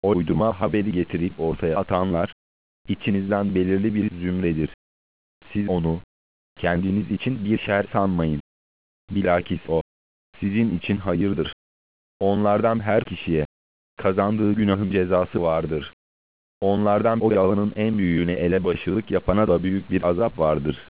O uydurma haberi getirip ortaya atanlar, içinizden belirli bir zümredir. Siz onu, kendiniz için bir şer sanmayın. Bilakis o, sizin için hayırdır. Onlardan her kişiye, kazandığı günahın cezası vardır. Onlardan o yağının en büyüğüne elebaşılık yapana da büyük bir azap vardır.